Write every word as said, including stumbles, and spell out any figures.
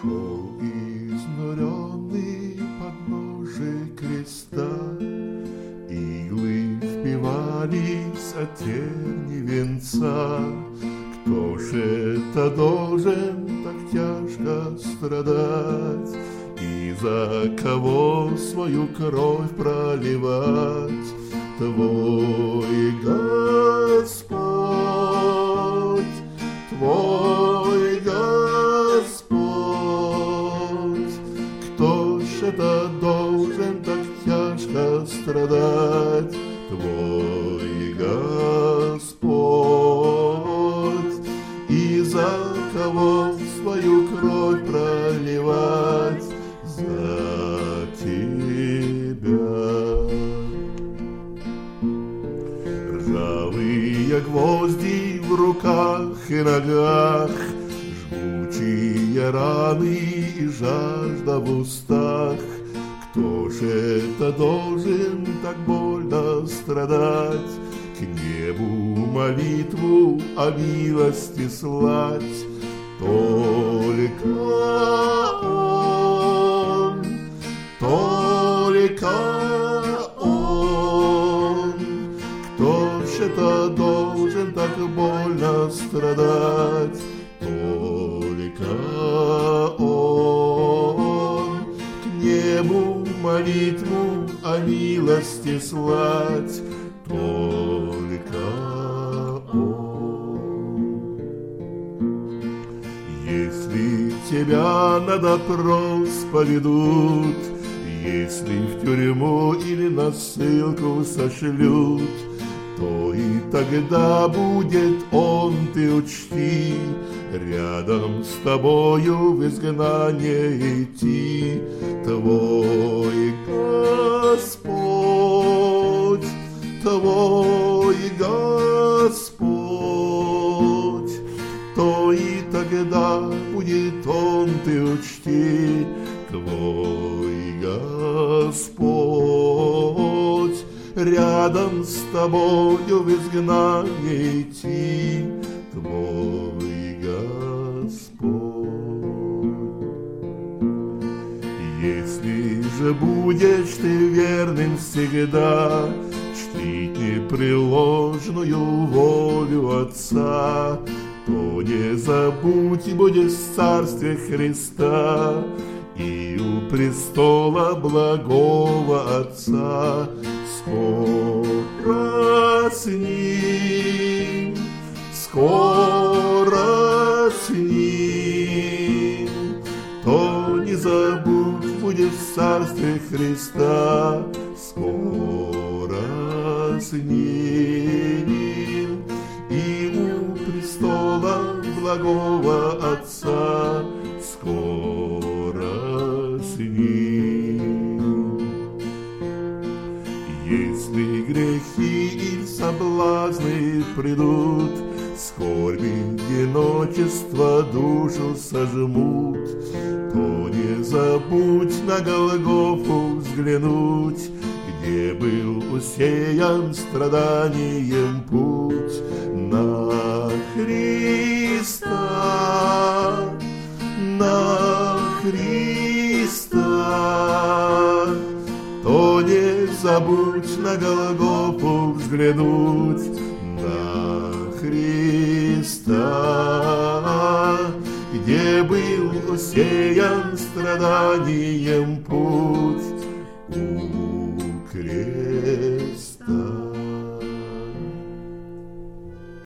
Шел изнуренный подножия креста, иглы впивались от тени венца. Кто ж это должен так тяжко страдать и за кого свою кровь проливать? Твой Господь, Твой Господь, кто ж это должен так тяжко страдать? Твой Господь, и за кого свою кровь проливать? За тебя. Ржавые гвозди в руках и ногах, жгучие раны и жажда в устах. Кто ж это должен так больно страдать? К небу молитву о милости слать. Только Он, только Он, кто ж это должен так больно страдать? Только Он, к небу молитву о милости слать. Только Он. Если тебя на допрос поведут, если в тюрьму или на ссылку сошлют, то и тогда будет Он, ты учти, рядом с тобою в изгнание идти. Твой Господь, Твой Господь, то и тогда будет Он, ты учти. Твой Господь, рядом с тобою в изгнание идти. Твой Господь. Если же будешь ты верным всегда, чтить непреложную волю Отца, то не забудь, будешь в Царстве Христа и у престола благого Отца. Скоро с Ним, скоро с Ним, то не забудь, будешь в Царстве Христа. Скоро с Ним и у престола благого Отца. Скоро с Ним. Если грехи и соблазны придут, скорби, одиночество душу сожмут, то не забудь на Голгофу взглянуть, где был усеян страданием путь. На Христа, на Христа, то не забудь на Голгофу взглянуть. На Христа, где был усеян страданием путь.